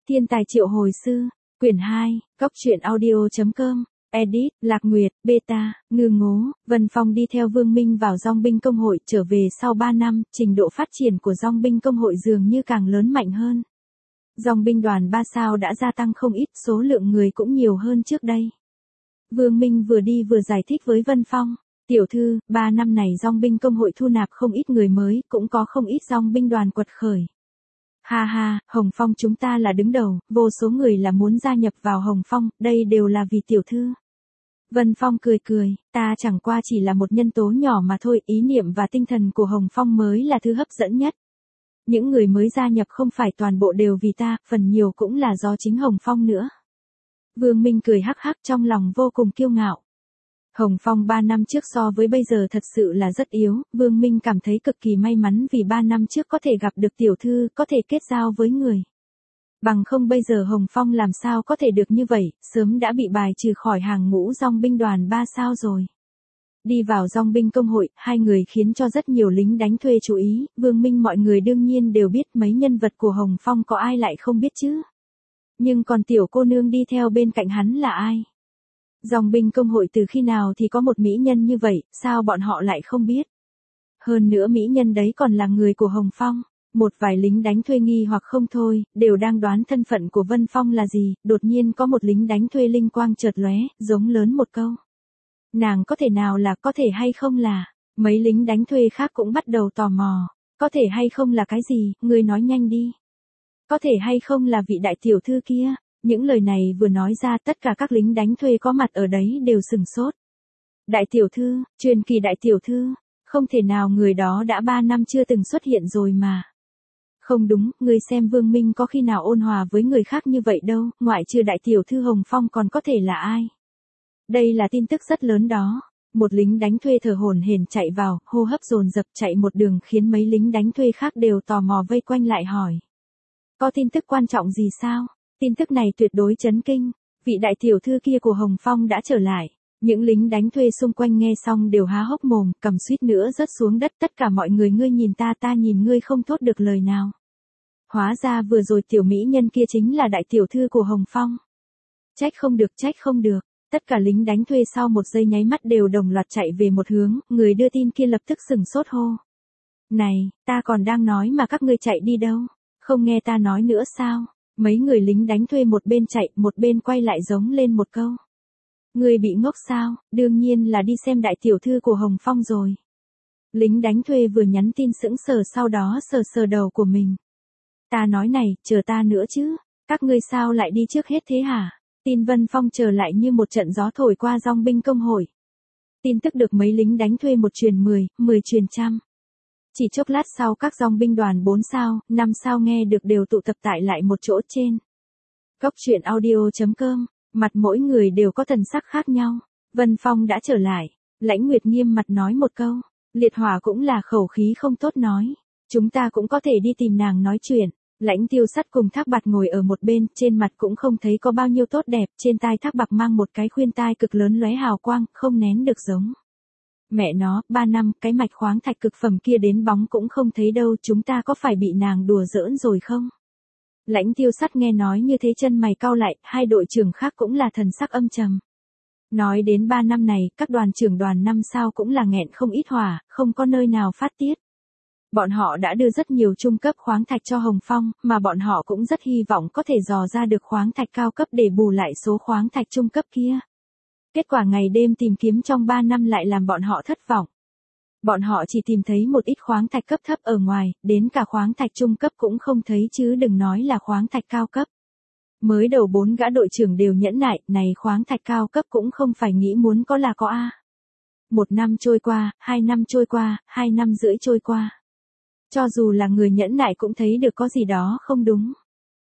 Thiên tài triệu hồi sư, quyển 2, Cốc truyện audio.com, edit, Lạc Nguyệt, beta, Ngư Ngố, Vân Phong đi theo Vương Minh vào Dong binh công hội trở về sau 3 năm, trình độ phát triển của Dong binh công hội dường như càng lớn mạnh hơn. Dong binh đoàn 3 sao đã gia tăng không ít, số lượng người cũng nhiều hơn trước đây. Vương Minh vừa đi vừa giải thích với Vân Phong, tiểu thư, 3 năm này Dong binh công hội thu nạp không ít người mới, cũng có không ít Dong binh đoàn quật khởi. Ha ha, Hồng Phong chúng ta là đứng đầu, vô số người là muốn gia nhập vào Hồng Phong, đây đều là vì tiểu thư. Vân Phong cười cười, ta chẳng qua chỉ là một nhân tố nhỏ mà thôi, ý niệm và tinh thần của Hồng Phong mới là thứ hấp dẫn nhất. Những người mới gia nhập không phải toàn bộ đều vì ta, phần nhiều cũng là do chính Hồng Phong nữa. Vương Minh cười hắc hắc trong lòng vô cùng kiêu ngạo. Hồng Phong 3 năm trước so với bây giờ thật sự là rất yếu, Vương Minh cảm thấy cực kỳ may mắn vì 3 năm trước có thể gặp được tiểu thư, có thể kết giao với người. Bằng không bây giờ Hồng Phong làm sao có thể được như vậy, sớm đã bị bài trừ khỏi hàng ngũ Dong binh đoàn 3 sao rồi. Đi vào Dong binh công hội, hai người khiến cho rất nhiều lính đánh thuê chú ý, Vương Minh mọi người đương nhiên đều biết mấy nhân vật của Hồng Phong có ai lại không biết chứ. Nhưng còn tiểu cô nương đi theo bên cạnh hắn là ai? Dong binh công hội từ khi nào thì có một mỹ nhân như vậy, sao bọn họ lại không biết? Hơn nữa mỹ nhân đấy còn là người của Hồng Phong. Một vài lính đánh thuê nghi hoặc không thôi, đều đang đoán thân phận của Vân Phong là gì, đột nhiên có một lính đánh thuê linh quang chợt lóe, giống lớn một câu. Nàng có thể nào là, có thể hay không là, mấy lính đánh thuê khác cũng bắt đầu tò mò, có thể hay không là cái gì, ngươi nói nhanh đi. Có thể hay không là vị đại tiểu thư kia, những lời này vừa nói ra tất cả các lính đánh thuê có mặt ở đấy đều sừng sốt. Đại tiểu thư, truyền kỳ đại tiểu thư, không thể nào người đó đã 3 năm chưa từng xuất hiện rồi mà. Không đúng, ngươi xem Vương Minh có khi nào ôn hòa với người khác như vậy đâu, ngoại trừ đại tiểu thư Hồng Phong còn có thể là ai. Đây là tin tức rất lớn đó. Một lính đánh thuê thở hổn hển chạy vào, hô hấp dồn dập chạy một đường khiến mấy lính đánh thuê khác đều tò mò vây quanh lại hỏi. Có tin tức quan trọng gì sao? Tin tức này tuyệt đối chấn kinh, vị đại tiểu thư kia của Hồng Phong đã trở lại. Những lính đánh thuê xung quanh nghe xong đều há hốc mồm, cầm suýt nữa rớt xuống đất, tất cả mọi người ngươi nhìn ta nhìn ngươi không thốt được lời nào. Hóa ra vừa rồi tiểu mỹ nhân kia chính là đại tiểu thư của Hồng Phong. Trách không được, tất cả lính đánh thuê sau một giây nháy mắt đều đồng loạt chạy về một hướng, người đưa tin kia lập tức sừng sốt hô. Này, ta còn đang nói mà các ngươi chạy đi đâu, không nghe ta nói nữa sao? Mấy người lính đánh thuê một bên chạy, một bên quay lại giống lên một câu. Người bị ngốc sao, đương nhiên là đi xem đại tiểu thư của Hồng Phong rồi. Lính đánh thuê vừa nhắn tin sững sờ sau đó sờ đầu của mình. Ta nói này, chờ ta nữa chứ, các ngươi sao lại đi trước hết thế hả? Tin Vân Phong trở lại như một trận gió thổi qua Dong binh công hội. Tin tức được mấy lính đánh thuê một truyền 10, 10 truyền trăm. Chỉ chốc lát sau các Dong binh đoàn 4 sao, 5 sao nghe được đều tụ tập tại lại một chỗ trên. Cốc truyện audio.com, mặt mỗi người đều có thần sắc khác nhau. Vân Phong đã trở lại, Lãnh Nguyệt nghiêm mặt nói một câu, Liệt Hỏa cũng là khẩu khí không tốt nói. Chúng ta cũng có thể đi tìm nàng nói chuyện. Lãnh Tiêu Sắt cùng Thác Bạt ngồi ở một bên, trên mặt cũng không thấy có bao nhiêu tốt đẹp, trên tai Thác Bạt mang một cái khuyên tai cực lớn lóe hào quang, không nén được giống. Mẹ nó, 3 năm, cái mạch khoáng thạch cực phẩm kia đến bóng cũng không thấy đâu, chúng ta có phải bị nàng đùa giỡn rồi không? Lãnh Tiêu Sắt nghe nói như thế chân mày cau lại, hai đội trưởng khác cũng là thần sắc âm trầm. Nói đến 3 năm này, các đoàn trưởng đoàn 5 sao cũng là nghẹn không ít hỏa, không có nơi nào phát tiết. Bọn họ đã đưa rất nhiều trung cấp khoáng thạch cho Hồng Phong, mà bọn họ cũng rất hy vọng có thể dò ra được khoáng thạch cao cấp để bù lại số khoáng thạch trung cấp kia. Kết quả ngày đêm tìm kiếm trong 3 năm lại làm bọn họ thất vọng. Bọn họ chỉ tìm thấy một ít khoáng thạch cấp thấp ở ngoài, đến cả khoáng thạch trung cấp cũng không thấy chứ đừng nói là khoáng thạch cao cấp. Mới đầu 4 gã đội trưởng đều nhẫn nại, này khoáng thạch cao cấp cũng không phải nghĩ muốn có là có a. 1 năm trôi qua, 2 năm trôi qua, 2 năm rưỡi trôi qua. Cho dù là người nhẫn nại cũng thấy được có gì đó không đúng.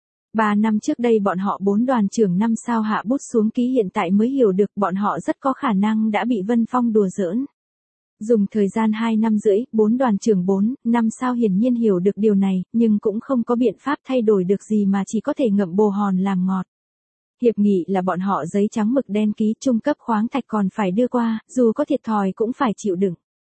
3 năm trước đây bọn họ 4 đoàn trưởng 5 sao hạ bút xuống ký hiện tại mới hiểu được bọn họ rất có khả năng đã bị Vân Phong đùa giỡn. Dùng thời gian 2 năm rưỡi, 4 đoàn trưởng 4, 5 sao hiển nhiên hiểu được điều này, nhưng cũng không có biện pháp thay đổi được gì mà chỉ có thể ngậm bồ hòn làm ngọt. Hiệp nghị là bọn họ giấy trắng mực đen ký trung cấp khoáng thạch còn phải đưa qua, dù có thiệt thòi cũng phải chịu đựng.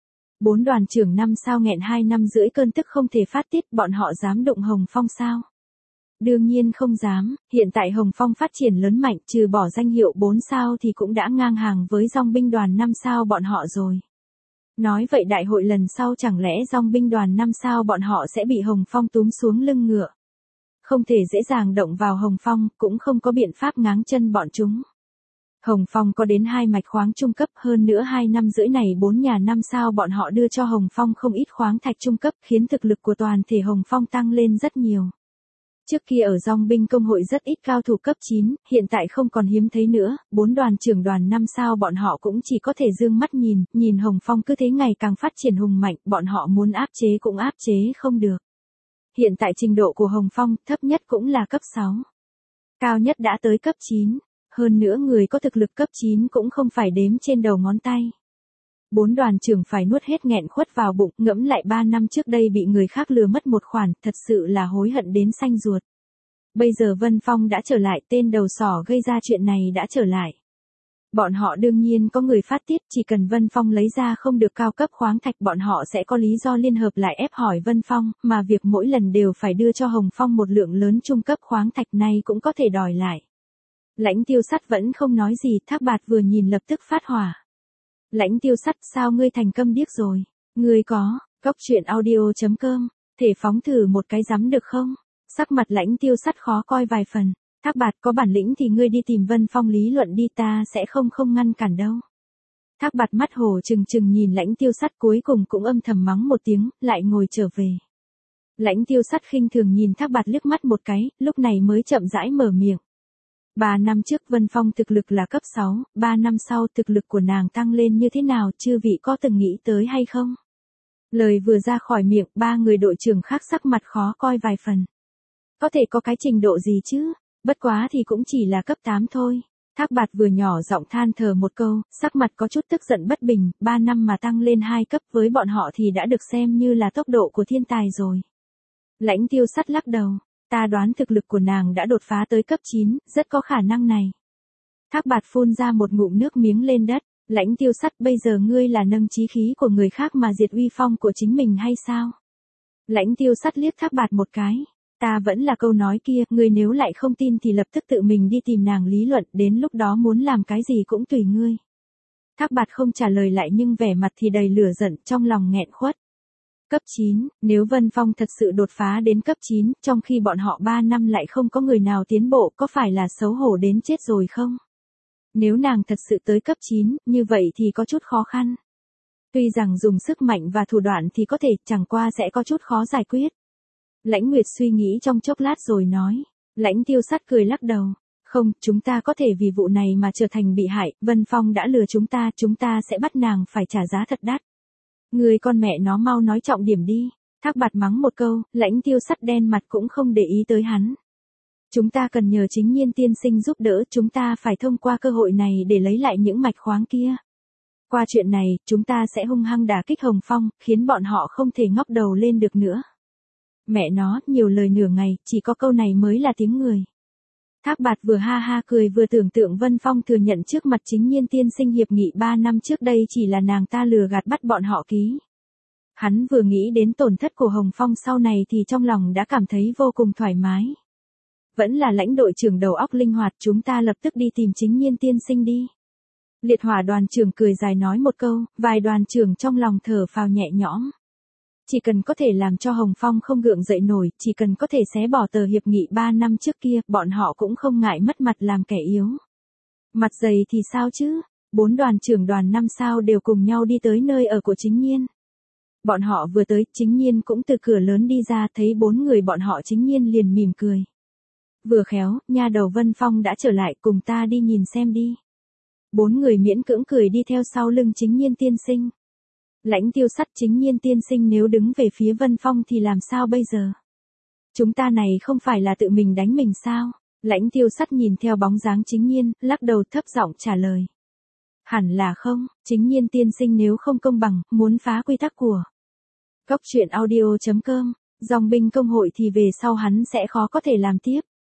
4 đoàn trưởng 5 sao nghẹn 2 năm rưỡi cơn tức không thể phát tiết, bọn họ dám đụng Hồng Phong sao? Đương nhiên không dám, hiện tại Hồng Phong phát triển lớn mạnh, trừ bỏ danh hiệu 4 sao thì cũng đã ngang hàng với dòng binh đoàn 5 sao bọn họ rồi. Nói vậy đại hội lần sau chẳng lẽ dòng binh đoàn 5 sao bọn họ sẽ bị Hồng Phong túm xuống lưng ngựa. Không thể dễ dàng động vào Hồng Phong, cũng không có biện pháp ngáng chân bọn chúng. Hồng Phong có đến 2 mạch khoáng trung cấp, hơn nữa 2 năm rưỡi này 4 nhà 5 sao bọn họ đưa cho Hồng Phong không ít khoáng thạch trung cấp, khiến thực lực của toàn thể Hồng Phong tăng lên rất nhiều. Trước kia ở dòng binh công hội rất ít cao thủ cấp 9, hiện tại không còn hiếm thấy nữa, 4 đoàn trưởng đoàn 5 sao bọn họ cũng chỉ có thể dương mắt nhìn Hồng Phong cứ thế ngày càng phát triển hùng mạnh, bọn họ muốn áp chế cũng áp chế không được. Hiện tại trình độ của Hồng Phong thấp nhất cũng là cấp 6. Cao nhất đã tới cấp 9. Hơn nữa người có thực lực cấp 9 cũng không phải đếm trên đầu ngón tay. 4 đoàn trưởng phải nuốt hết nghẹn khuất vào bụng, ngẫm lại 3 năm trước đây bị người khác lừa mất một khoản, thật sự là hối hận đến xanh ruột. Bây giờ Vân Phong đã trở lại, tên đầu sỏ gây ra chuyện này đã trở lại. Bọn họ đương nhiên có người phát tiết, chỉ cần Vân Phong lấy ra không được cao cấp khoáng thạch bọn họ sẽ có lý do liên hợp lại ép hỏi Vân Phong, mà việc mỗi lần đều phải đưa cho Hồng Phong một lượng lớn trung cấp khoáng thạch này cũng có thể đòi lại. Lãnh Tiêu Sắt vẫn không nói gì, Thác Bạt vừa nhìn lập tức phát hỏa. Lãnh Tiêu Sắt, sao ngươi thành câm điếc rồi? Ngươi có, cóc truyện audio.com, thể phóng thử một cái rắm được không? Sắc mặt Lãnh Tiêu Sắt khó coi vài phần. Thác Bạt, có bản lĩnh thì ngươi đi tìm Vân Phong lý luận đi, ta sẽ không ngăn cản đâu. Thác Bạt mắt hồ trừng trừng nhìn Lãnh Tiêu Sắt, cuối cùng cũng âm thầm mắng một tiếng, lại ngồi trở về. Lãnh Tiêu Sắt khinh thường nhìn Thác Bạt liếc mắt một cái, lúc này mới chậm rãi mở miệng. 3 năm trước Vân Phong thực lực là cấp 6, 3 năm sau thực lực của nàng tăng lên như thế nào, chư vị có từng nghĩ tới hay không? Lời vừa ra khỏi miệng, 3 người đội trưởng khác sắc mặt khó coi vài phần. Có thể có cái trình độ gì chứ, bất quá thì cũng chỉ là cấp 8 thôi. Thác Bạt vừa nhỏ giọng than thở một câu, sắc mặt có chút tức giận bất bình, 3 năm mà tăng lên 2 cấp với bọn họ thì đã được xem như là tốc độ của thiên tài rồi. Lãnh Tiêu Sắt lắc đầu. Ta đoán thực lực của nàng đã đột phá tới cấp 9, rất có khả năng này. Thác Bạt phun ra một ngụm nước miếng lên đất. Lãnh Tiêu Sắt, bây giờ ngươi là nâng chí khí của người khác mà diệt uy phong của chính mình hay sao? Lãnh Tiêu Sắt liếc Thác Bạt một cái. Ta vẫn là câu nói kia, ngươi nếu lại không tin thì lập tức tự mình đi tìm nàng lý luận, đến lúc đó muốn làm cái gì cũng tùy ngươi. Thác Bạt không trả lời lại nhưng vẻ mặt thì đầy lửa giận, trong lòng nghẹn khuất. Cấp 9, nếu Vân Phong thật sự đột phá đến cấp 9, trong khi bọn họ 3 năm lại không có người nào tiến bộ, có phải là xấu hổ đến chết rồi không? Nếu nàng thật sự tới cấp 9, như vậy thì có chút khó khăn. Tuy rằng dùng sức mạnh và thủ đoạn thì có thể, chẳng qua sẽ có chút khó giải quyết. Lãnh Nguyệt suy nghĩ trong chốc lát rồi nói. Lãnh Tiêu Sắt cười lắc đầu. Không, chúng ta có thể vì vụ này mà trở thành bị hại, Vân Phong đã lừa chúng ta sẽ bắt nàng phải trả giá thật đắt. Người con mẹ nó mau nói trọng điểm đi. Thác Bạt mắng một câu, Lãnh Tiêu Sắt đen mặt cũng không để ý tới hắn. Chúng ta cần nhờ Chính Nhiên tiên sinh giúp đỡ, chúng ta phải thông qua cơ hội này để lấy lại những mạch khoáng kia. Qua chuyện này, chúng ta sẽ hung hăng đả kích Hồng Phong, khiến bọn họ không thể ngóc đầu lên được nữa. Mẹ nó, nhiều lời nửa ngày, chỉ có câu này mới là tiếng người. Thác Bạt vừa ha ha cười vừa tưởng tượng Vân Phong thừa nhận trước mặt Chính Nhiên tiên sinh hiệp nghị 3 năm trước đây chỉ là nàng ta lừa gạt bắt bọn họ ký. Hắn vừa nghĩ đến tổn thất của Hồng Phong sau này thì trong lòng đã cảm thấy vô cùng thoải mái. Vẫn là lãnh đội trưởng đầu óc linh hoạt, chúng ta lập tức đi tìm Chính Nhiên tiên sinh đi. Liệt Hỏa đoàn trưởng cười dài nói một câu, vài đoàn trưởng trong lòng thở phào nhẹ nhõm. Chỉ cần có thể làm cho Hồng Phong không gượng dậy nổi, chỉ cần có thể xé bỏ tờ hiệp nghị 3 năm trước kia, bọn họ cũng không ngại mất mặt làm kẻ yếu. Mặt dày thì sao chứ, 4 đoàn trưởng đoàn 5 sao đều cùng nhau đi tới nơi ở của Chính Nhiên. Bọn họ vừa tới, Chính Nhiên cũng từ cửa lớn đi ra, thấy 4 người bọn họ Chính Nhiên liền mỉm cười. Vừa khéo, nha đầu Vân Phong đã trở lại, cùng ta đi nhìn xem đi. 4 người miễn cưỡng cười đi theo sau lưng Chính Nhiên tiên sinh. Lãnh Tiêu Sắt, Chính Nhiên tiên sinh nếu đứng về phía Vân Phong thì làm sao bây giờ? Chúng ta này không phải là tự mình đánh mình sao? Lãnh Tiêu Sắt nhìn theo bóng dáng Chính Nhiên, lắc đầu thấp giọng trả lời. Hẳn là không, Chính Nhiên tiên sinh nếu không công bằng, muốn phá quy tắc của cóc truyện audio.com, dòng binh công hội thì về sau hắn sẽ khó có thể làm tiếp.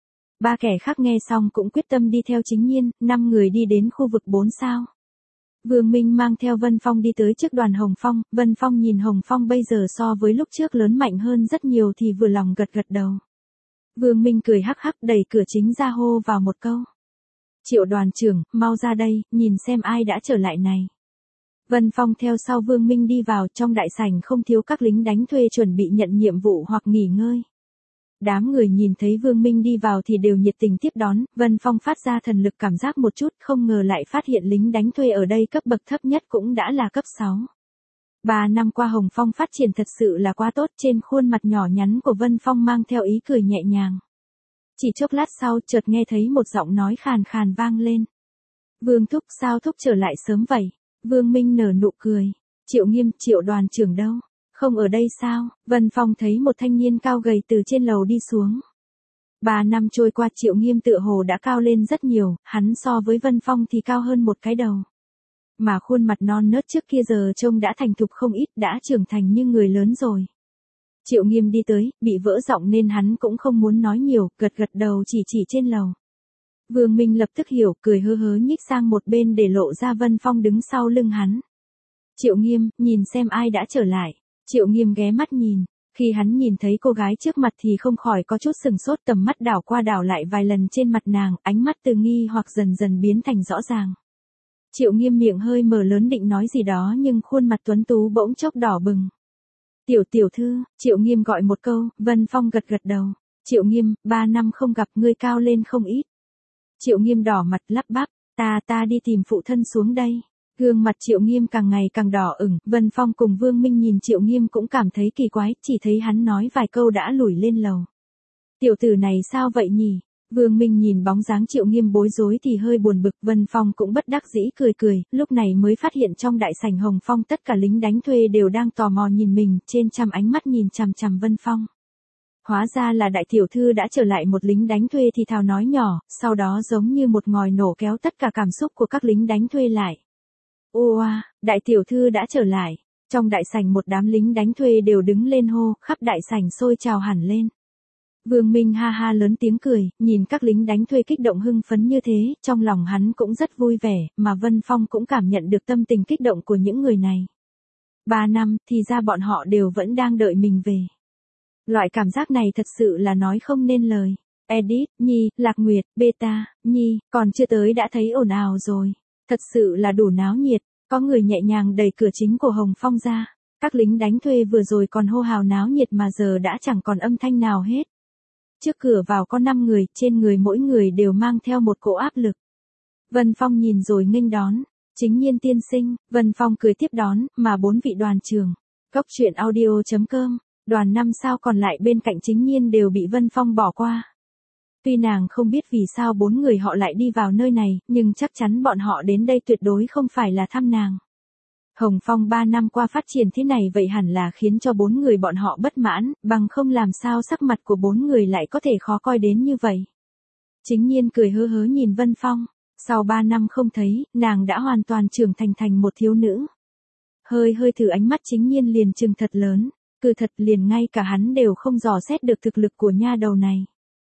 3 kẻ khác nghe xong cũng quyết tâm đi theo Chính Nhiên, 5 người đi đến khu vực 4 sao. Vương Minh mang theo Vân Phong đi tới trước đoàn Hồng Phong, Vân Phong nhìn Hồng Phong bây giờ so với lúc trước lớn mạnh hơn rất nhiều thì vừa lòng gật gật đầu. Vương Minh cười hắc hắc đẩy cửa chính ra hô vào một câu. Triệu đoàn trưởng, mau ra đây, nhìn xem ai đã trở lại này. Vân Phong theo sau Vương Minh đi vào, trong đại sảnh không thiếu các lính đánh thuê chuẩn bị nhận nhiệm vụ hoặc nghỉ ngơi. Đám người nhìn thấy Vương Minh đi vào thì đều nhiệt tình tiếp đón, Vân Phong phát ra thần lực cảm giác một chút, không ngờ lại phát hiện lính đánh thuê ở đây cấp bậc thấp nhất cũng đã là cấp 6. 3 năm qua Hồng Phong phát triển thật sự là quá tốt, trên khuôn mặt nhỏ nhắn của Vân Phong mang theo ý cười nhẹ nhàng. Chỉ chốc lát sau chợt nghe thấy một giọng nói khàn khàn vang lên. Vương thúc, sao thúc trở lại sớm vậy? Vương Minh nở nụ cười. Triệu Nghiêm, Triệu đoàn trưởng đâu? Không ở đây sao? Vân Phong thấy một thanh niên cao gầy từ trên lầu đi xuống. 3 năm trôi qua Triệu Nghiêm tựa hồ đã cao lên rất nhiều, hắn so với Vân Phong thì cao hơn một cái đầu. Mà khuôn mặt non nớt trước kia giờ trông đã thành thục không ít, đã trưởng thành như người lớn rồi. Triệu Nghiêm đi tới, bị vỡ giọng nên hắn cũng không muốn nói nhiều, gật gật đầu chỉ trên lầu. Vương Minh lập tức hiểu, cười hớ hớ nhích sang một bên để lộ ra Vân Phong đứng sau lưng hắn. Triệu Nghiêm, nhìn xem ai đã trở lại. Triệu Nghiêm ghé mắt nhìn, khi hắn nhìn thấy cô gái trước mặt thì không khỏi có chút sừng sốt, tầm mắt đảo qua đảo lại vài lần trên mặt nàng, ánh mắt từ nghi hoặc dần dần biến thành rõ ràng. Triệu Nghiêm miệng hơi mở lớn định nói gì đó nhưng khuôn mặt tuấn tú bỗng chốc đỏ bừng. Tiểu thư, Triệu Nghiêm gọi một câu, Vân Phong gật gật đầu. Triệu Nghiêm, 3 năm không gặp ngươi cao lên không ít. Triệu Nghiêm đỏ mặt lắp bắp, ta đi tìm phụ thân xuống đây. Gương mặt Triệu Nghiêm càng ngày càng đỏ ửng, Vân Phong cùng Vương Minh nhìn Triệu Nghiêm cũng cảm thấy kỳ quái, chỉ thấy hắn nói vài câu đã lủi lên lầu. Tiểu tử này sao vậy nhỉ? Vương Minh nhìn bóng dáng Triệu Nghiêm bối rối thì hơi buồn bực, Vân Phong cũng bất đắc dĩ cười, lúc này mới phát hiện trong đại sảnh Hồng Phong tất cả lính đánh thuê đều đang tò mò nhìn mình, trên trăm ánh mắt nhìn chằm chằm Vân Phong. Hóa ra là đại tiểu thư đã trở lại, một lính đánh thuê thì thào nói nhỏ, sau đó giống như một ngòi nổ kéo tất cả cảm xúc của các lính đánh thuê lại. Oa, đại tiểu thư đã trở lại. Trong đại sảnh một đám lính đánh thuê đều đứng lên hô, khắp đại sảnh sôi trào hẳn lên. Vương Minh ha ha lớn tiếng cười, nhìn các lính đánh thuê kích động hưng phấn như thế, trong lòng hắn cũng rất vui vẻ, mà Vân Phong cũng cảm nhận được tâm tình kích động của những người này. 3 năm, thì ra bọn họ đều vẫn đang đợi mình về. Loại cảm giác này thật sự là nói không nên lời. Edit, Nhi, Lạc Nguyệt, Beta, Nhi, còn chưa tới đã thấy ồn ào rồi. Thật sự là đủ náo nhiệt, có người nhẹ nhàng đẩy cửa chính của Hồng Phong ra. Các lính đánh thuê vừa rồi còn hô hào náo nhiệt mà giờ đã chẳng còn âm thanh nào hết. Trước cửa vào có 5 người, trên người mỗi người đều mang theo một cỗ áp lực. Vân Phong nhìn rồi nghênh đón. Chính Nhiên tiên sinh, Vân Phong cười tiếp đón, mà 4 vị đoàn trưởng. Cốc truyện audio.com, đoàn 5 sao còn lại bên cạnh Chính Nhiên đều bị Vân Phong bỏ qua. Tuy nàng không biết vì sao 4 người họ lại đi vào nơi này, nhưng chắc chắn bọn họ đến đây tuyệt đối không phải là thăm nàng. Hồng Phong 3 năm qua phát triển thế này vậy hẳn là khiến cho 4 người bọn họ bất mãn, bằng không làm sao sắc mặt của 4 người lại có thể khó coi đến như vậy. Chính Nhiên cười hớ hớ nhìn Vân Phong, sau 3 năm không thấy, nàng đã hoàn toàn trưởng thành một thiếu nữ. Hơi thử ánh mắt Chính Nhiên liền trừng thật lớn, cứ thật liền ngay cả hắn đều không dò xét được thực lực của nha đầu này.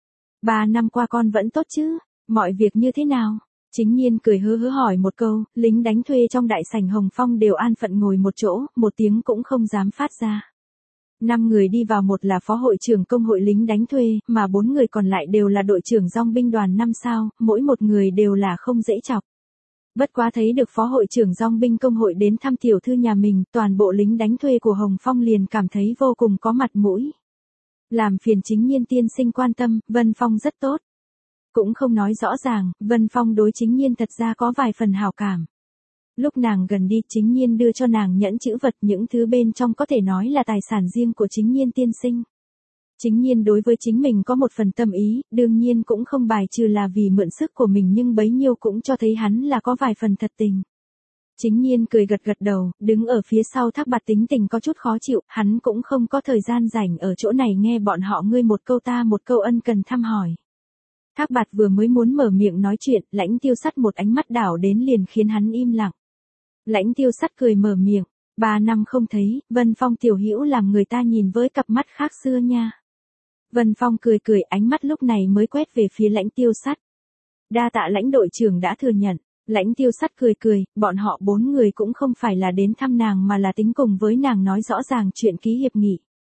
3 năm qua con vẫn tốt chứ, mọi việc như thế nào? Chính Nhiên cười hớ hớ hỏi một câu, lính đánh thuê trong đại sảnh Hồng Phong đều an phận ngồi một chỗ, một tiếng cũng không dám phát ra. 5 người đi vào, một là phó hội trưởng công hội lính đánh thuê, mà 4 người còn lại đều là đội trưởng dong binh đoàn 5 sao, mỗi một người đều là không dễ chọc. Bất quá thấy được phó hội trưởng dong binh công hội đến thăm tiểu thư nhà mình, toàn bộ lính đánh thuê của Hồng Phong liền cảm thấy vô cùng có mặt mũi. Làm phiền Chính Nhiên tiên sinh quan tâm, Vân Phong rất tốt. Cũng không nói rõ ràng, Vân Phong đối Chính Nhiên thật ra có vài phần hảo cảm. Lúc nàng gần đi, Chính Nhiên đưa cho nàng nhẫn chữ vật, những thứ bên trong có thể nói là tài sản riêng của Chính Nhiên tiên sinh. Chính Nhiên đối với chính mình có một phần tâm ý, đương nhiên cũng không bài trừ là vì mượn sức của mình, nhưng bấy nhiêu cũng cho thấy hắn là có vài phần thật tình. Chính Nhiên cười gật đầu, đứng ở phía sau Thác Bạt tính tình có chút khó chịu, hắn cũng không có thời gian rảnh ở chỗ này nghe bọn họ ngươi một câu ta một câu ân cần thăm hỏi. Thác Bạt vừa mới muốn mở miệng nói chuyện, Lãnh Tiêu Sắt một ánh mắt đảo đến liền khiến hắn im lặng. Lãnh Tiêu Sắt cười mở miệng, 3 năm không thấy, Vân Phong tiểu hữu làm người ta nhìn với cặp mắt khác xưa nha. Vân Phong cười, ánh mắt lúc này mới quét về phía Lãnh Tiêu Sắt. Đa tạ Lãnh đội trưởng đã thừa nhận. Lãnh Tiêu Sắt cười, bọn họ 4 người cũng không phải là đến thăm nàng mà là tính cùng với nàng nói rõ ràng chuyện ký hiệp nghị.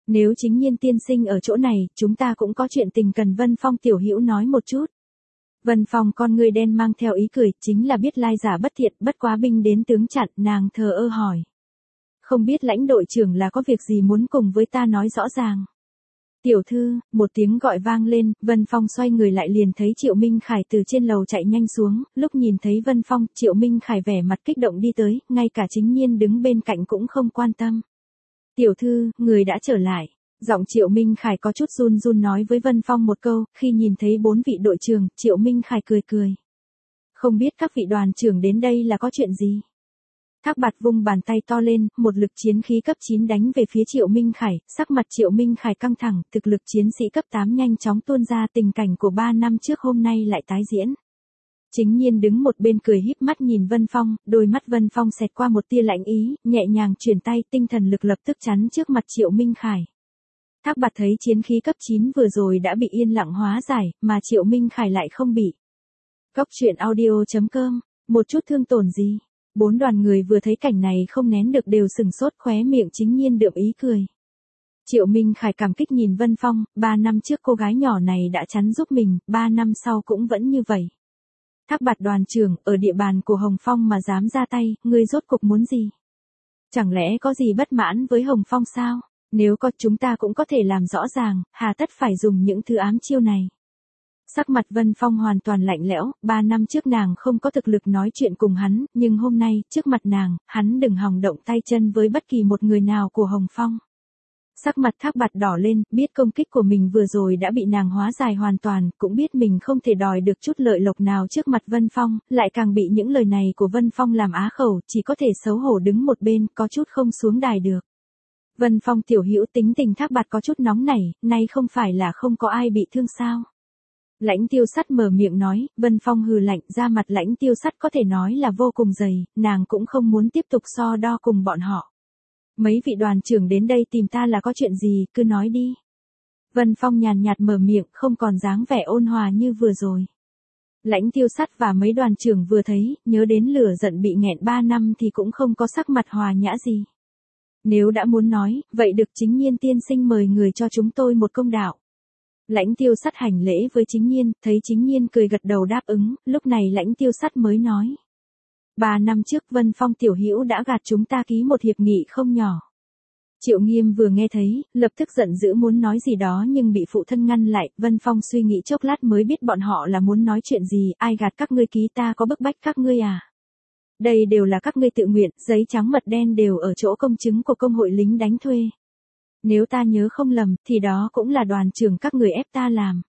Nếu Chính Nhiên tiên sinh ở chỗ này, chúng ta cũng có chuyện tình cần Vân Phong tiểu hữu nói một chút. Vân Phong con người đen mang theo ý cười, chính là biết lai giả bất thiện, bất quá binh đến tướng chặn, nàng thờ ơ hỏi. Không biết lãnh đội trưởng là có việc gì muốn cùng với ta nói rõ ràng. Tiểu thư, một tiếng gọi vang lên, Vân Phong xoay người lại liền thấy Triệu Minh Khải từ trên lầu chạy nhanh xuống, lúc nhìn thấy Vân Phong, Triệu Minh Khải vẻ mặt kích động đi tới, ngay cả Chính Nhiên đứng bên cạnh cũng không quan tâm. Tiểu thư, người đã trở lại. Giọng Triệu Minh Khải có chút run run nói với Vân Phong một câu, khi nhìn thấy 4 vị đội trưởng, Triệu Minh Khải cười cười. Không biết các vị đoàn trưởng đến đây là có chuyện gì? Thác Bạt vung bàn tay to lên, một lực chiến khí cấp 9 đánh về phía Triệu Minh Khải, sắc mặt Triệu Minh Khải căng thẳng, thực lực chiến sĩ cấp 8 nhanh chóng tuôn ra, tình cảnh của 3 năm trước hôm nay lại tái diễn. Chính Nhiên đứng một bên cười híp mắt nhìn Vân Phong, đôi mắt Vân Phong xẹt qua một tia lạnh ý, nhẹ nhàng chuyển tay, tinh thần lực lập tức chắn trước mặt Triệu Minh Khải. Thác Bạt thấy chiến khí cấp 9 vừa rồi đã bị yên lặng hóa giải, mà Triệu Minh Khải lại không bị. Cốc truyện audio.com, một chút thương tổn gì? 4 đoàn người vừa thấy cảnh này không nén được đều sừng sốt, khóe miệng Chính Nhiên đượm ý cười. Triệu Minh Khải cảm kích nhìn Vân Phong, 3 năm trước cô gái nhỏ này đã chắn giúp mình, 3 năm sau cũng vẫn như vậy. Thác Bạt đoàn trưởng, ở địa bàn của Hồng Phong mà dám ra tay, ngươi rốt cục muốn gì? Chẳng lẽ có gì bất mãn với Hồng Phong sao? Nếu có chúng ta cũng có thể làm rõ ràng, hà tất phải dùng những thứ ám chiêu này. Sắc mặt Vân Phong hoàn toàn lạnh lẽo, 3 năm trước nàng không có thực lực nói chuyện cùng hắn, nhưng hôm nay, trước mặt nàng, hắn đừng hòng động tay chân với bất kỳ một người nào của Hồng Phong. Sắc mặt Thác Bạt đỏ lên, biết công kích của mình vừa rồi đã bị nàng hóa giải hoàn toàn, cũng biết mình không thể đòi được chút lợi lộc nào trước mặt Vân Phong, lại càng bị những lời này của Vân Phong làm á khẩu, chỉ có thể xấu hổ đứng một bên, có chút không xuống đài được. Vân Phong tiểu hữu tính tình Thác Bạt có chút nóng nảy, nay không phải là không có ai bị thương sao? Lãnh Tiêu Sắt mở miệng nói, Vân Phong hừ lạnh, ra mặt Lãnh Tiêu Sắt có thể nói là vô cùng dày, nàng cũng không muốn tiếp tục so đo cùng bọn họ. Mấy vị đoàn trưởng đến đây tìm ta là có chuyện gì, cứ nói đi. Vân Phong nhàn nhạt mở miệng, không còn dáng vẻ ôn hòa như vừa rồi. Lãnh Tiêu Sắt và mấy đoàn trưởng vừa thấy, nhớ đến lửa giận bị nghẹn 3 năm thì cũng không có sắc mặt hòa nhã gì. Nếu đã muốn nói, vậy được Chính Nhiên tiên sinh mời người cho chúng tôi một công đạo. Lãnh Tiêu Sắt hành lễ với Chính Nhiên, thấy Chính Nhiên cười gật đầu đáp ứng, lúc này Lãnh Tiêu Sắt mới nói. 3 năm trước Vân Phong tiểu hữu đã gạt chúng ta ký một hiệp nghị không nhỏ. Triệu Nghiêm vừa nghe thấy, lập tức giận dữ muốn nói gì đó nhưng bị phụ thân ngăn lại, Vân Phong suy nghĩ chốc lát mới biết bọn họ là muốn nói chuyện gì, ai gạt các ngươi ký, ta có bức bách các ngươi à? Đây đều là các ngươi tự nguyện, giấy trắng mật đen đều ở chỗ công chứng của công hội lính đánh thuê. Nếu ta nhớ không lầm, thì đó cũng là đoàn trưởng các người ép ta làm.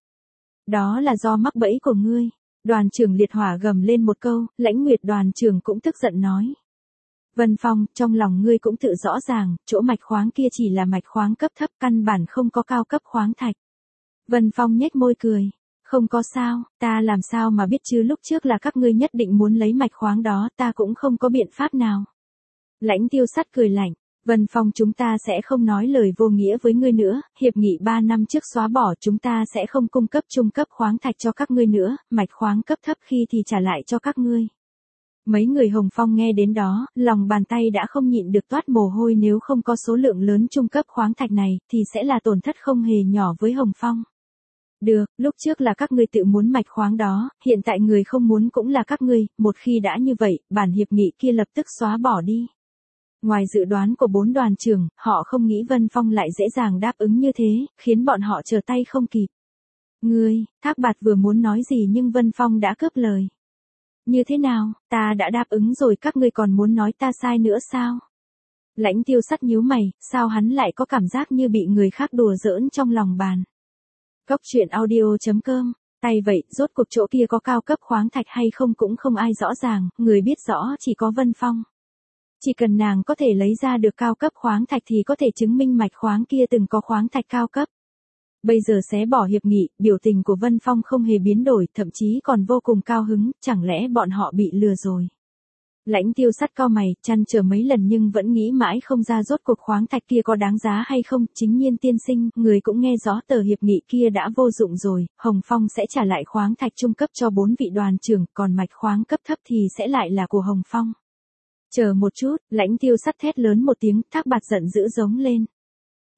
Đó là do mắc bẫy của ngươi. Đoàn trưởng Liệt Hỏa gầm lên một câu, Lãnh Nguyệt đoàn trưởng cũng tức giận nói. Vân Phong, trong lòng ngươi cũng tự rõ ràng, chỗ mạch khoáng kia chỉ là mạch khoáng cấp thấp, căn bản không có cao cấp khoáng thạch. Vân Phong nhếch môi cười. Không có sao, ta làm sao mà biết chứ, lúc trước là các ngươi nhất định muốn lấy mạch khoáng đó, ta cũng không có biện pháp nào. Lãnh Tiêu Sắt cười lạnh. Vân Phong, chúng ta sẽ không nói lời vô nghĩa với ngươi nữa, hiệp nghị 3 năm trước xóa bỏ, chúng ta sẽ không cung cấp trung cấp khoáng thạch cho các ngươi nữa, mạch khoáng cấp thấp khi thì trả lại cho các ngươi. Mấy người Hồng Phong nghe đến đó, lòng bàn tay đã không nhịn được toát mồ hôi, nếu không có số lượng lớn trung cấp khoáng thạch này, thì sẽ là tổn thất không hề nhỏ với Hồng Phong. Được, lúc trước là các ngươi tự muốn mạch khoáng đó, hiện tại người không muốn cũng là các ngươi, một khi đã như vậy, bản hiệp nghị kia lập tức xóa bỏ đi. Ngoài dự đoán của 4 đoàn trưởng, họ không nghĩ Vân Phong lại dễ dàng đáp ứng như thế, khiến bọn họ trở tay không kịp. Ngươi, Thác Bạt vừa muốn nói gì nhưng Vân Phong đã cướp lời. Như thế nào, ta đã đáp ứng rồi, các ngươi còn muốn nói ta sai nữa sao? Lãnh Tiêu Sắt nhíu mày, sao hắn lại có cảm giác như bị người khác đùa giỡn trong lòng bàn. Cốc truyện audio.com, tay vậy, rốt cuộc chỗ kia có cao cấp khoáng thạch hay không cũng không ai rõ ràng, người biết rõ chỉ có Vân Phong. Chỉ cần nàng có thể lấy ra được cao cấp khoáng thạch thì có thể chứng minh mạch khoáng kia từng có khoáng thạch cao cấp. Bây giờ xé bỏ hiệp nghị, biểu tình của Vân Phong không hề biến đổi, thậm chí còn vô cùng cao hứng, chẳng lẽ bọn họ bị lừa rồi. Lãnh Tiêu Sắt cau mày, trăn trở mấy lần nhưng vẫn nghĩ mãi không ra rốt cuộc khoáng thạch kia có đáng giá hay không. Chính Nhiên tiên sinh, người cũng nghe rõ tờ hiệp nghị kia đã vô dụng rồi, Hồng Phong sẽ trả lại khoáng thạch trung cấp cho 4 vị đoàn trưởng, còn mạch khoáng cấp thấp thì sẽ lại là của Hồng Phong. Chờ một chút, Lãnh Tiêu Sắt thét lớn một tiếng, Thác Bạt giận dữ giống lên.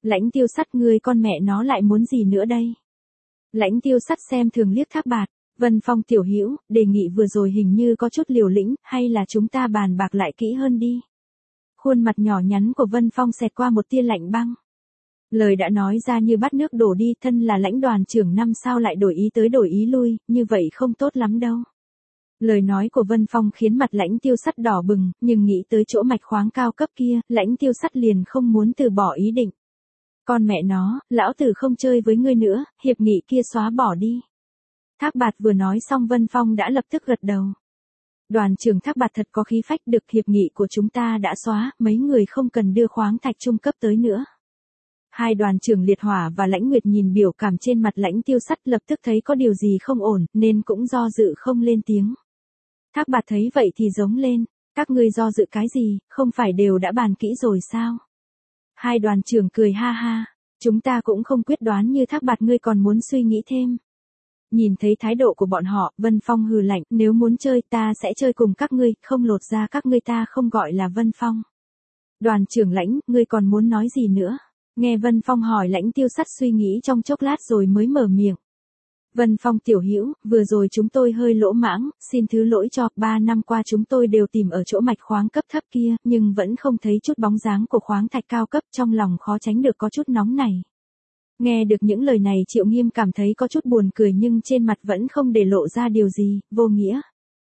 Lãnh Tiêu Sắt ngươi con mẹ nó lại muốn gì nữa đây? Lãnh Tiêu Sắt xem thường liếc Thác Bạt, Vân Phong tiểu hữu, đề nghị vừa rồi hình như có chút liều lĩnh, hay là chúng ta bàn bạc lại kỹ hơn đi. Khuôn mặt nhỏ nhắn của Vân Phong xẹt qua một tia lạnh băng. Lời đã nói ra như bắt nước đổ đi, thân là lãnh đoàn trưởng năm sao lại đổi ý tới đổi ý lui, như vậy không tốt lắm đâu. Lời nói của Vân Phong khiến mặt Lãnh Tiêu Sắt đỏ bừng, nhưng nghĩ tới chỗ mạch khoáng cao cấp kia, Lãnh Tiêu Sắt liền không muốn từ bỏ ý định. Con mẹ nó, lão tử không chơi với ngươi nữa, hiệp nghị kia xóa bỏ đi. Thác Bạt vừa nói xong Vân Phong đã lập tức gật đầu. Đoàn trưởng Thác Bạt thật có khí phách, được hiệp nghị của chúng ta đã xóa, mấy người không cần đưa khoáng thạch trung cấp tới nữa. Hai đoàn trưởng Liệt Hỏa và Lãnh Nguyệt nhìn biểu cảm trên mặt Lãnh Tiêu Sắt lập tức thấy có điều gì không ổn, nên cũng do dự không lên tiếng. Thác Bạt thấy vậy thì giống lên, các ngươi do dự cái gì, không phải đều đã bàn kỹ rồi sao? Hai đoàn trưởng cười ha ha, chúng ta cũng không quyết đoán như Thác Bạt, ngươi còn muốn suy nghĩ thêm. Nhìn thấy thái độ của bọn họ, Vân Phong hừ lạnh, nếu muốn chơi ta sẽ chơi cùng các ngươi, không lột ra các ngươi ta không gọi là Vân Phong. Đoàn trưởng Lãnh, ngươi còn muốn nói gì nữa? Nghe Vân Phong hỏi, Lãnh Tiêu Sắt suy nghĩ trong chốc lát rồi mới mở miệng. Vân Phong tiểu hữu, vừa rồi chúng tôi hơi lỗ mãng, xin thứ lỗi cho, 3 năm qua chúng tôi đều tìm ở chỗ mạch khoáng cấp thấp kia, nhưng vẫn không thấy chút bóng dáng của khoáng thạch cao cấp, trong lòng khó tránh được có chút nóng này. Nghe được những lời này Triệu Nghiêm cảm thấy có chút buồn cười nhưng trên mặt vẫn không để lộ ra điều gì, vô nghĩa.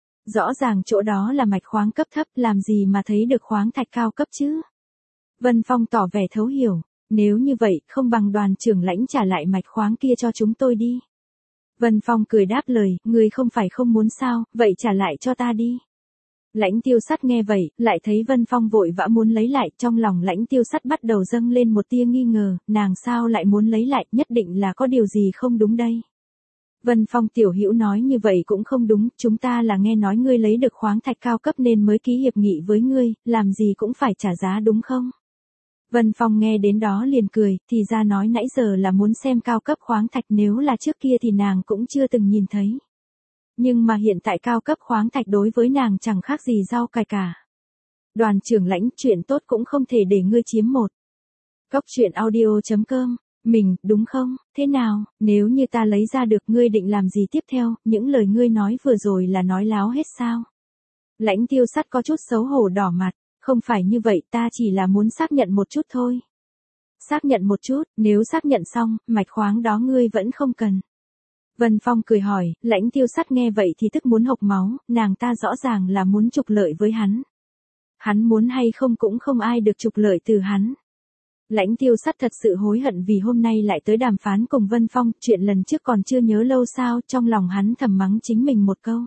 Rõ ràng chỗ đó là mạch khoáng cấp thấp, làm gì mà thấy được khoáng thạch cao cấp chứ? Vân Phong tỏ vẻ thấu hiểu, nếu như vậy, không bằng đoàn trưởng Lãnh trả lại mạch khoáng kia cho chúng tôi đi. Vân Phong cười đáp lời, ngươi không phải không muốn sao, vậy trả lại cho ta đi. Lãnh Tiêu Sắt nghe vậy, lại thấy Vân Phong vội vã muốn lấy lại, trong lòng Lãnh Tiêu Sắt bắt đầu dâng lên một tia nghi ngờ, nàng sao lại muốn lấy lại, nhất định là có điều gì không đúng đây. Vân Phong tiểu hữu nói như vậy cũng không đúng, chúng ta là nghe nói ngươi lấy được khoáng thạch cao cấp nên mới ký hiệp nghị với ngươi, làm gì cũng phải trả giá đúng không? Vân Phong nghe đến đó liền cười, thì ra nói nãy giờ là muốn xem cao cấp khoáng thạch, nếu là trước kia thì nàng cũng chưa từng nhìn thấy. Nhưng mà hiện tại cao cấp khoáng thạch đối với nàng chẳng khác gì rau cải cả. Đoàn trưởng Lãnh, chuyện tốt cũng không thể để ngươi chiếm một. Góc truyện audio.com, mình, đúng không, thế nào, nếu như ta lấy ra được ngươi định làm gì tiếp theo, những lời ngươi nói vừa rồi là nói láo hết sao? Lãnh Tiêu Sắt có chút xấu hổ đỏ mặt, không phải như vậy, ta chỉ là muốn xác nhận một chút thôi. Xác nhận một chút, nếu xác nhận xong, mạch khoáng đó ngươi vẫn không cần. Vân Phong cười hỏi, Lãnh Tiêu Sắt nghe vậy thì tức muốn hộc máu, nàng ta rõ ràng là muốn trục lợi với hắn. Hắn muốn hay không cũng không ai được trục lợi từ hắn. Lãnh Tiêu Sắt thật sự hối hận vì hôm nay lại tới đàm phán cùng Vân Phong, chuyện lần trước còn chưa nhớ lâu sao, trong lòng hắn thầm mắng chính mình một câu.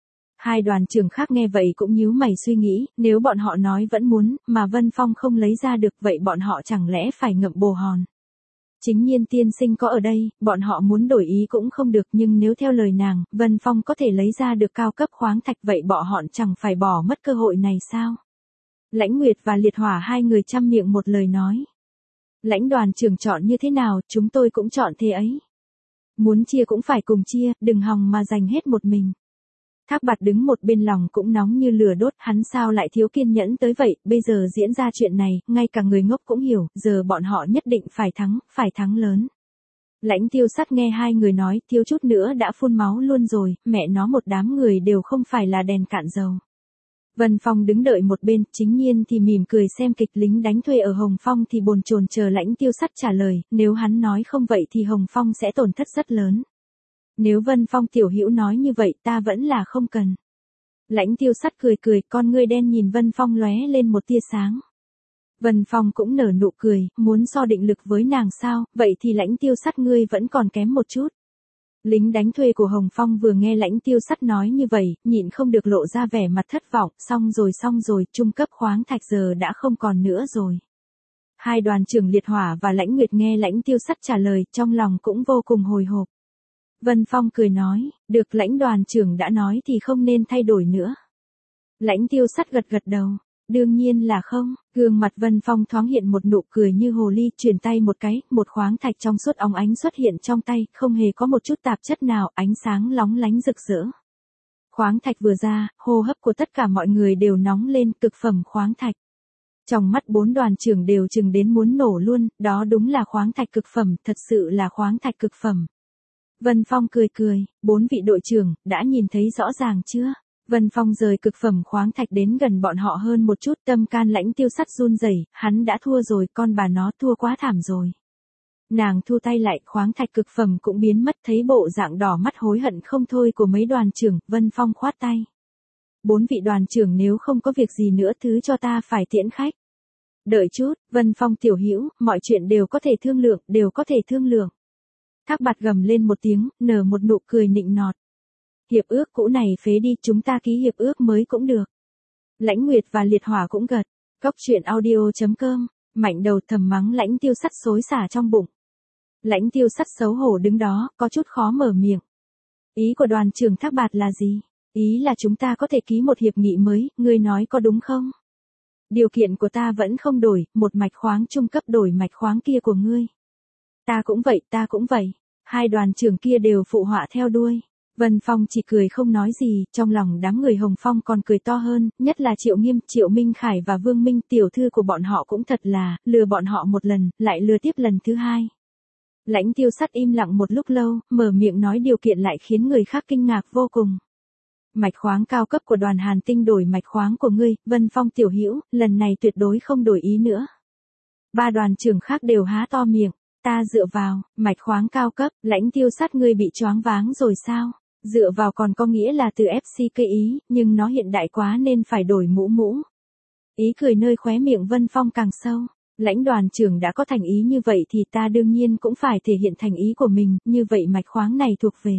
Hai đoàn trưởng khác nghe vậy cũng nhíu mày suy nghĩ, nếu bọn họ nói vẫn muốn, mà Vân Phong không lấy ra được, vậy bọn họ chẳng lẽ phải ngậm bồ hòn. Chính Nhiên tiên sinh có ở đây, bọn họ muốn đổi ý cũng không được, nhưng nếu theo lời nàng, Vân Phong có thể lấy ra được cao cấp khoáng thạch, vậy bọn họ chẳng phải bỏ mất cơ hội này sao? Lãnh Nguyệt và Liệt Hỏa hai người chăm miệng một lời nói. Lãnh đoàn trưởng chọn như thế nào, chúng tôi cũng chọn thế ấy. Muốn chia cũng phải cùng chia, đừng hòng mà giành hết một mình. Thác Bạt đứng một bên lòng cũng nóng như lửa đốt, hắn sao lại thiếu kiên nhẫn tới vậy, bây giờ diễn ra chuyện này, ngay cả người ngốc cũng hiểu, giờ bọn họ nhất định phải thắng lớn. Lãnh Tiêu Sắt nghe hai người nói, thiếu chút nữa đã phun máu luôn rồi, mẹ nó một đám người đều không phải là đèn cạn dầu. Vân Phong đứng đợi một bên, Chính Nhiên thì mỉm cười xem kịch, lính đánh thuê ở Hồng Phong thì bồn chồn chờ Lãnh Tiêu Sắt trả lời, nếu hắn nói không vậy thì Hồng Phong sẽ tổn thất rất lớn. Nếu Vân Phong tiểu hữu nói như vậy ta vẫn là không cần. Lãnh Tiêu Sắt cười cười, con ngươi đen nhìn Vân Phong lóe lên một tia sáng. Vân Phong cũng nở nụ cười, muốn so định lực với nàng sao, vậy thì Lãnh Tiêu Sắt ngươi vẫn còn kém một chút. Lính đánh thuê của Hồng Phong vừa nghe Lãnh Tiêu Sắt nói như vậy, nhịn không được lộ ra vẻ mặt thất vọng, xong rồi, trung cấp khoáng thạch giờ đã không còn nữa rồi. Hai đoàn trưởng Liệt Hỏa và Lãnh Nguyệt nghe Lãnh Tiêu Sắt trả lời, trong lòng cũng vô cùng hồi hộp. Vân Phong cười nói, được, Lãnh đoàn trưởng đã nói thì không nên thay đổi nữa. Lãnh Tiêu Sắt gật gật đầu, đương nhiên là không, gương mặt Vân Phong thoáng hiện một nụ cười như hồ ly, chuyển tay một cái, một khoáng thạch trong suốt óng ánh xuất hiện trong tay, không hề có một chút tạp chất nào, ánh sáng lóng lánh rực rỡ. Khoáng thạch vừa ra, hô hấp của tất cả mọi người đều nóng lên, cực phẩm khoáng thạch. Trong mắt 4 đoàn trưởng đều chừng đến muốn nổ luôn, đó đúng là khoáng thạch cực phẩm, thật sự là khoáng thạch cực phẩm. Vân Phong cười cười, 4 vị đội trưởng, đã nhìn thấy rõ ràng chưa? Vân Phong rời cực phẩm khoáng thạch đến gần bọn họ hơn một chút, tâm can Lãnh Tiêu Sắt run rẩy, hắn đã thua rồi, con bà nó thua quá thảm rồi. Nàng thu tay lại, khoáng thạch cực phẩm cũng biến mất, thấy bộ dạng đỏ mắt hối hận không thôi của mấy đoàn trưởng, Vân Phong khoát tay. 4 vị đoàn trưởng nếu không có việc gì nữa thứ cho ta phải tiễn khách. Đợi chút, Vân Phong tiểu hữu, mọi chuyện đều có thể thương lượng, đều có thể thương lượng. Thác Bạt gầm lên một tiếng, nở một nụ cười nịnh nọt. Hiệp ước cũ này phế đi, chúng ta ký hiệp ước mới cũng được. Lãnh Nguyệt và Liệt Hỏa cũng gật. Cốc truyện audio.com, Mạnh đầu thầm mắng Lãnh Tiêu Sắt xối xả trong bụng. Lãnh Tiêu Sắt xấu hổ đứng đó, có chút khó mở miệng. Ý của đoàn trưởng Thác Bạt là gì? Ý là chúng ta có thể ký một hiệp nghị mới, ngươi nói có đúng không? Điều kiện của ta vẫn không đổi, một mạch khoáng trung cấp đổi mạch khoáng kia của ngươi. Ta cũng vậy, ta cũng vậy. Hai đoàn trưởng kia đều phụ họa theo đuôi. Vân Phong chỉ cười không nói gì, trong lòng đám người Hồng Phong còn cười to hơn, nhất là Triệu Nghiêm, Triệu Minh Khải và Vương Minh, tiểu thư của bọn họ cũng thật là, lừa bọn họ một lần, lại lừa tiếp lần thứ hai. Lãnh Tiêu Sắt im lặng một lúc lâu, mở miệng nói điều kiện lại khiến người khác kinh ngạc vô cùng. Mạch khoáng cao cấp của Đoàn Hàn Tinh đổi mạch khoáng của ngươi, Vân Phong tiểu hữu, lần này tuyệt đối không đổi ý nữa. Ba đoàn trưởng khác đều há to miệng, ta dựa vào, mạch khoáng cao cấp, Lãnh Tiêu Sắt ngươi bị choáng váng rồi sao? Dựa vào còn có nghĩa là từ FCK ý, nhưng nó hiện đại quá nên phải đổi mũ. Ý cười nơi khóe miệng Vân Phong càng sâu. Lãnh đoàn trưởng đã có thành ý như vậy thì ta đương nhiên cũng phải thể hiện thành ý của mình, như vậy mạch khoáng này thuộc về.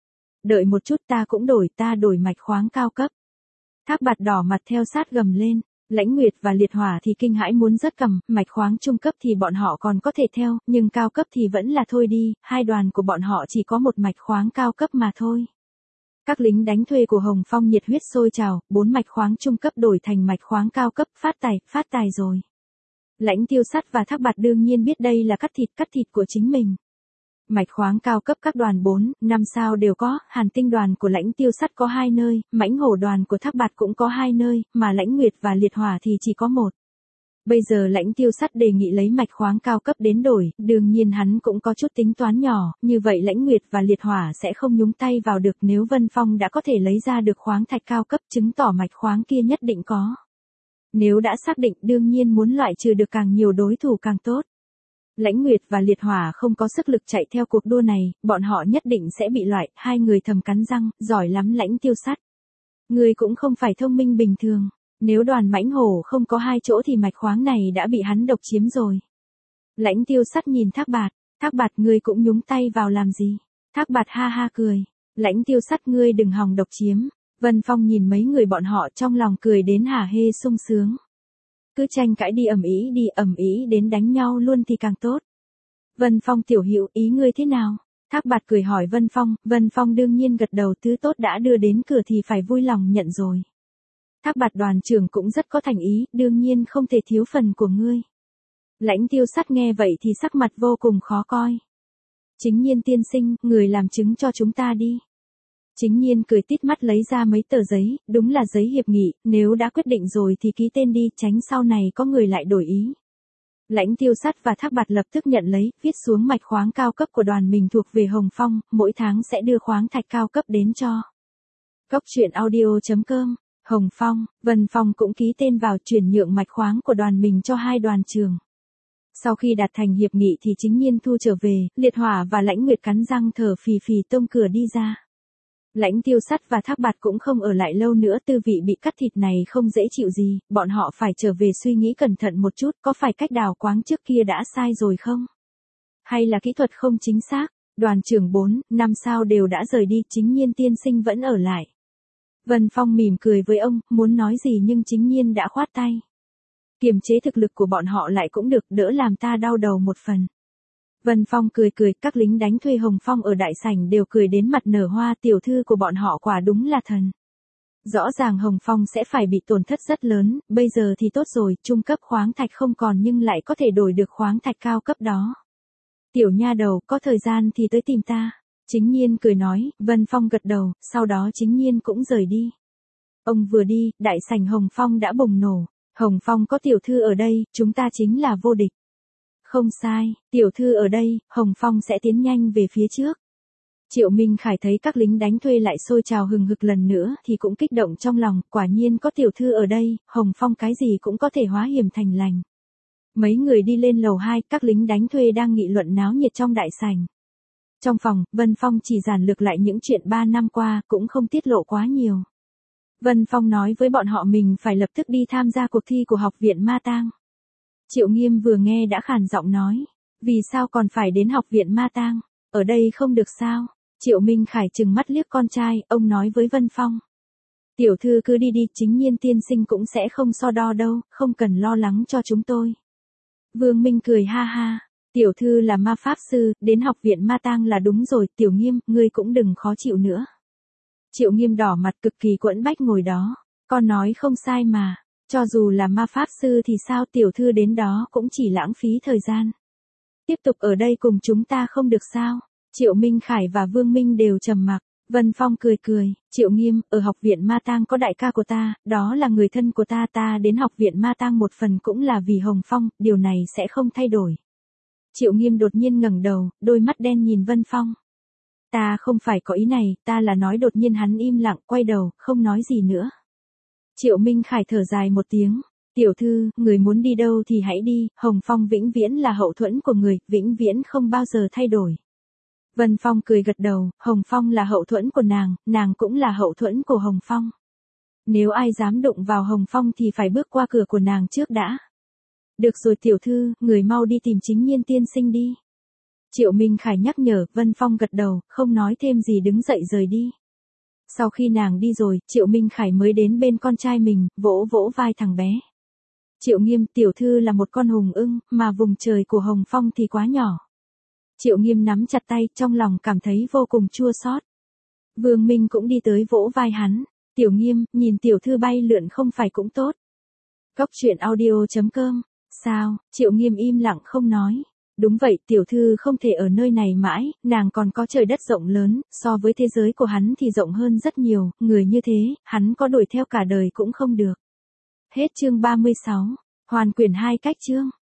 Đợi một chút ta cũng ta đổi mạch khoáng cao cấp. Thác Bạt đỏ mặt theo sát gầm lên, Lãnh Nguyệt và Liệt Hỏa thì kinh hãi muốn rớt cằm, mạch khoáng trung cấp thì bọn họ còn có thể theo, nhưng cao cấp thì vẫn là thôi đi, hai đoàn của bọn họ chỉ có một mạch khoáng cao cấp mà thôi. Các lính đánh thuê của Hồng Phong nhiệt huyết sôi trào, 4 mạch khoáng trung cấp đổi thành mạch khoáng cao cấp, phát tài rồi. Lãnh Tiêu Sắt và Thác Bạt đương nhiên biết đây là cắt thịt của chính mình. Mạch khoáng cao cấp các đoàn 4, 5 sao đều có, Hàn Tinh đoàn của Lãnh Tiêu Sắt có 2 nơi, Mãnh Hổ đoàn của Thác Bạt cũng có 2 nơi, mà Lãnh Nguyệt và Liệt Hỏa thì chỉ có 1. Bây giờ Lãnh Tiêu Sắt đề nghị lấy mạch khoáng cao cấp đến đổi, đương nhiên hắn cũng có chút tính toán nhỏ, như vậy Lãnh Nguyệt và Liệt Hỏa sẽ không nhúng tay vào được nếu Vân Phong đã có thể lấy ra được khoáng thạch cao cấp, chứng tỏ mạch khoáng kia nhất định có. Nếu đã xác định đương nhiên muốn loại trừ được càng nhiều đối thủ càng tốt. Lãnh Nguyệt và Liệt Hỏa không có sức lực chạy theo cuộc đua này, bọn họ nhất định sẽ bị loại, hai người thầm cắn răng, giỏi lắm Lãnh Tiêu Sắt. Người cũng không phải thông minh bình thường, nếu đoàn Mãnh Hổ không có 2 chỗ thì mạch khoáng này đã bị hắn độc chiếm rồi. Lãnh Tiêu Sắt nhìn Thác Bạt ngươi cũng nhúng tay vào làm gì? Thác Bạt ha ha cười, Lãnh Tiêu Sắt ngươi đừng hòng độc chiếm. Vân Phong nhìn mấy người bọn họ trong lòng cười đến hả hê sung sướng. Cứ tranh cãi đi ầm ĩ đến đánh nhau luôn thì càng tốt. Vân Phong tiểu hữu ý ngươi thế nào? Thác Bạt cười hỏi Vân Phong đương nhiên gật đầu, thứ tốt đã đưa đến cửa thì phải vui lòng nhận rồi. Thác Bạt đoàn trưởng cũng rất có thành ý, đương nhiên không thể thiếu phần của ngươi. Lãnh Tiêu Sắt nghe vậy thì sắc mặt vô cùng khó coi. Chính Nhiên tiên sinh, người làm chứng cho chúng ta đi. Chính Nhiên cười tít mắt lấy ra mấy tờ giấy, đúng là giấy hiệp nghị, nếu đã quyết định rồi thì ký tên đi, tránh sau này có người lại đổi ý. Lãnh Tiêu Sắt và Thác Bạt lập tức nhận lấy, viết xuống mạch khoáng cao cấp của đoàn mình thuộc về Hồng Phong, mỗi tháng sẽ đưa khoáng thạch cao cấp đến cho. Cốc truyện audio.com, Hồng Phong, Vân Phong cũng ký tên vào chuyển nhượng mạch khoáng của đoàn mình cho hai đoàn trường. Sau khi đạt thành hiệp nghị thì Chính Nhiên thu trở về, Liệt Hỏa và Lãnh Nguyệt cắn răng thở phì phì tông cửa đi ra. Lãnh Tiêu Sắt và Thác Bạt cũng không ở lại lâu nữa, tư vị bị cắt thịt này không dễ chịu gì, bọn họ phải trở về suy nghĩ cẩn thận một chút, có phải cách đào quáng trước kia đã sai rồi không? Hay là kỹ thuật không chính xác? Đoàn trưởng 4, 5 sao đều đã rời đi, Chính Nhiên tiên sinh vẫn ở lại. Vân Phong mỉm cười với ông, muốn nói gì nhưng Chính Nhiên đã khoát tay. Kiềm chế thực lực của bọn họ lại cũng được, đỡ làm ta đau đầu một phần. Vân Phong cười, các lính đánh thuê Hồng Phong ở đại sảnh đều cười đến mặt nở hoa, tiểu thư của bọn họ quả đúng là thần. Rõ ràng Hồng Phong sẽ phải bị tổn thất rất lớn, bây giờ thì tốt rồi, trung cấp khoáng thạch không còn nhưng lại có thể đổi được khoáng thạch cao cấp đó. Tiểu nha đầu, có thời gian thì tới tìm ta. Chính Nhiên cười nói, Vân Phong gật đầu, sau đó Chính Nhiên cũng rời đi. Ông vừa đi, đại sảnh Hồng Phong đã bùng nổ. Hồng Phong có tiểu thư ở đây, chúng ta chính là vô địch. Không sai, tiểu thư ở đây, Hồng Phong sẽ tiến nhanh về phía trước. Triệu Minh Khải thấy các lính đánh thuê lại sôi trào hừng hực lần nữa thì cũng kích động trong lòng, quả nhiên có tiểu thư ở đây, Hồng Phong cái gì cũng có thể hóa hiểm thành lành. Mấy người đi lên lầu 2, các lính đánh thuê đang nghị luận náo nhiệt trong đại sảnh. Trong phòng, Vân Phong chỉ giản lược lại những chuyện 3 năm qua, cũng không tiết lộ quá nhiều. Vân Phong nói với bọn họ mình phải lập tức đi tham gia cuộc thi của học viện Ma Tang. Triệu Nghiêm vừa nghe đã khàn giọng nói, vì sao còn phải đến học viện Ma Tang, ở đây không được sao? Triệu Minh Khải trừng mắt liếc con trai, ông nói với Vân Phong. Tiểu thư cứ đi đi, chính nhiên tiên sinh cũng sẽ không so đo đâu, không cần lo lắng cho chúng tôi. Vương Minh cười ha ha, tiểu thư là ma pháp sư, đến học viện Ma Tang là đúng rồi, Tiểu Nghiêm, ngươi cũng đừng khó chịu nữa. Triệu Nghiêm đỏ mặt cực kỳ quẫn bách ngồi đó, con nói không sai mà, cho dù là ma pháp sư thì sao, tiểu thư đến đó cũng chỉ lãng phí thời gian. Tiếp tục ở đây cùng chúng ta không được sao? Triệu Minh Khải và Vương Minh đều trầm mặc. Vân Phong cười cười, Triệu Nghiêm, ở học viện Ma Tang có đại ca của ta, đó là người thân của ta, ta đến học viện Ma Tang một phần cũng là vì Hồng Phong, điều này sẽ không thay đổi. Triệu Nghiêm đột nhiên ngẩng đầu, đôi mắt đen nhìn Vân Phong. Ta không phải có ý này, ta là nói. Đột nhiên hắn im lặng, quay đầu, không nói gì nữa. Triệu Minh Khải thở dài một tiếng. Tiểu thư, người muốn đi đâu thì hãy đi, Hồng Phong vĩnh viễn là hậu thuẫn của người, vĩnh viễn không bao giờ thay đổi. Vân Phong cười gật đầu, Hồng Phong là hậu thuẫn của nàng cũng là hậu thuẫn của Hồng Phong. Nếu ai dám đụng vào Hồng Phong thì phải bước qua cửa của nàng trước đã. Được rồi tiểu thư, người mau đi tìm chính nhiên tiên sinh đi. Triệu Minh Khải nhắc nhở, Vân Phong gật đầu, không nói thêm gì đứng dậy rời đi. Sau khi nàng đi rồi, Triệu Minh Khải mới đến bên con trai mình, vỗ vỗ vai thằng bé. Triệu Nghiêm, tiểu thư là một con hùng ưng, mà vùng trời của Hồng Phong thì quá nhỏ. Triệu Nghiêm nắm chặt tay, trong lòng cảm thấy vô cùng chua xót. Vương Minh cũng đi tới vỗ vai hắn. Tiểu Nghiêm, nhìn tiểu thư bay lượn không phải cũng tốt. Cốc truyện audio.com. Sao? Triệu Nghiêm im lặng không nói. Đúng vậy, tiểu thư không thể ở nơi này mãi, nàng còn có trời đất rộng lớn, so với thế giới của hắn thì rộng hơn rất nhiều, người như thế, hắn có đuổi theo cả đời cũng không được. Hết chương 36. Hoàn quyển 2 cách chương.